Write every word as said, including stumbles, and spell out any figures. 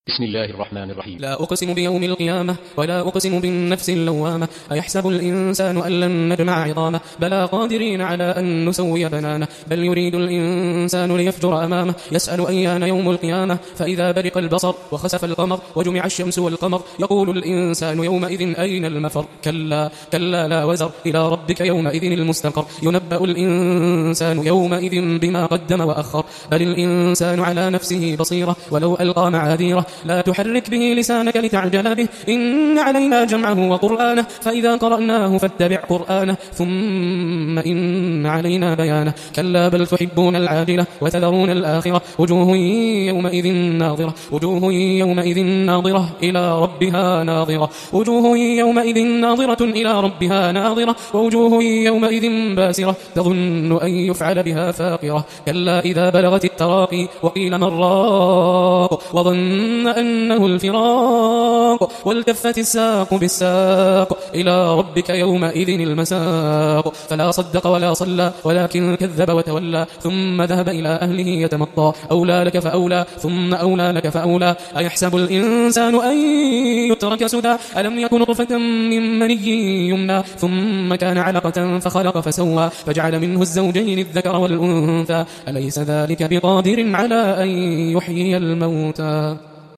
بسم الله الرحمن الرحيم. لا أقسم بيوم القيامة ولا أقسم بالنفس اللوامة أيحسب الإنسان أن لن نجمع عظامه بلى قادرين على أن نسوي بنانه بل يريد الإنسان ليفجر أمامه يسأل أيان يوم القيامة فإذا برق البصر وخسف القمر وجمع الشمس والقمر يقول الإنسان يومئذ أين المفر كلا كلا لا وزر إلى ربك يومئذ المستقر ينبأ الإنسان يومئذ بما قدم وأخر بل الإنسان على نفسه بصيرة ولو ألقى معاذيره لا تحرك به لسانك لتعجل به إن علينا جمعه وقرآنه فإذا قرأناه فاتبع قرآنه ثم إن علينا بيانه كلا بل تحبون العاجلة وتذرون الآخرة وجوه يومئذ ناظرة وجوه يومئذ ناظرة إلى ربها ناظرة وجوه يومئذ ناظرة إلى ربها ناظرة ووجوه يومئذ باسرة تظن أن يفعل بها فاقرة كلا إذا بلغت التراقي وقيل من راق وظن أنه الفراق والتفت الساق بالساق إلى ربك يومئذ المساق فلا صدق ولا صلى ولكن كذب وتولى ثم ذهب إلى أهله يتمطى أولى لك فأولى ثم أولى لك فأولى أيحسب الإنسان أن يترك سدى ألم يكن نطفة من مني يمنى ثم كان علقة فخلق فسوى فجعل منه الزوجين الذكر والأنثى أليس ذلك بقادر على أن يحيي الموتى